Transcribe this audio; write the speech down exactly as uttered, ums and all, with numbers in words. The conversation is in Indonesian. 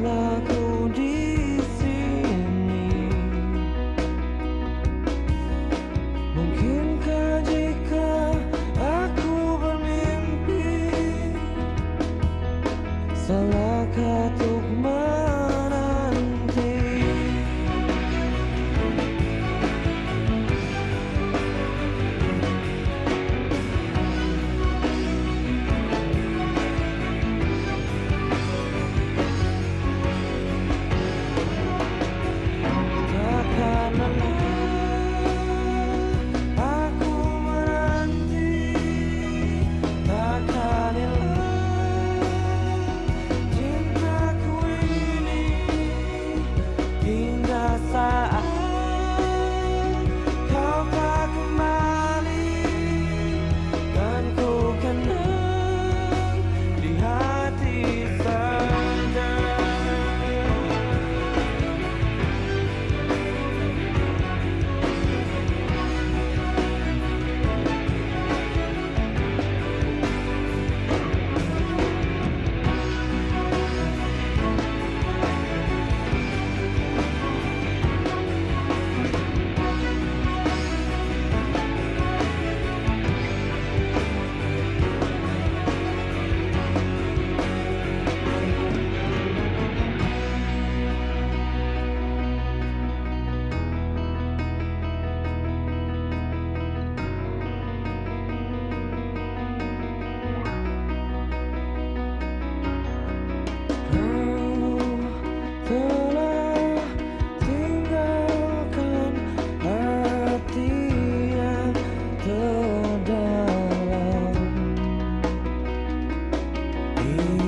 Tetaplah ku di sini. Mungkinkah jika aku bermimpi, salahkah untuk menanti? Takkan lelah aku menanti, takkan hilang cintaku ini, hingga saat kau tak kembali, kan ku kenang di hati saja. Telah tinggalkan hati yang terdalam.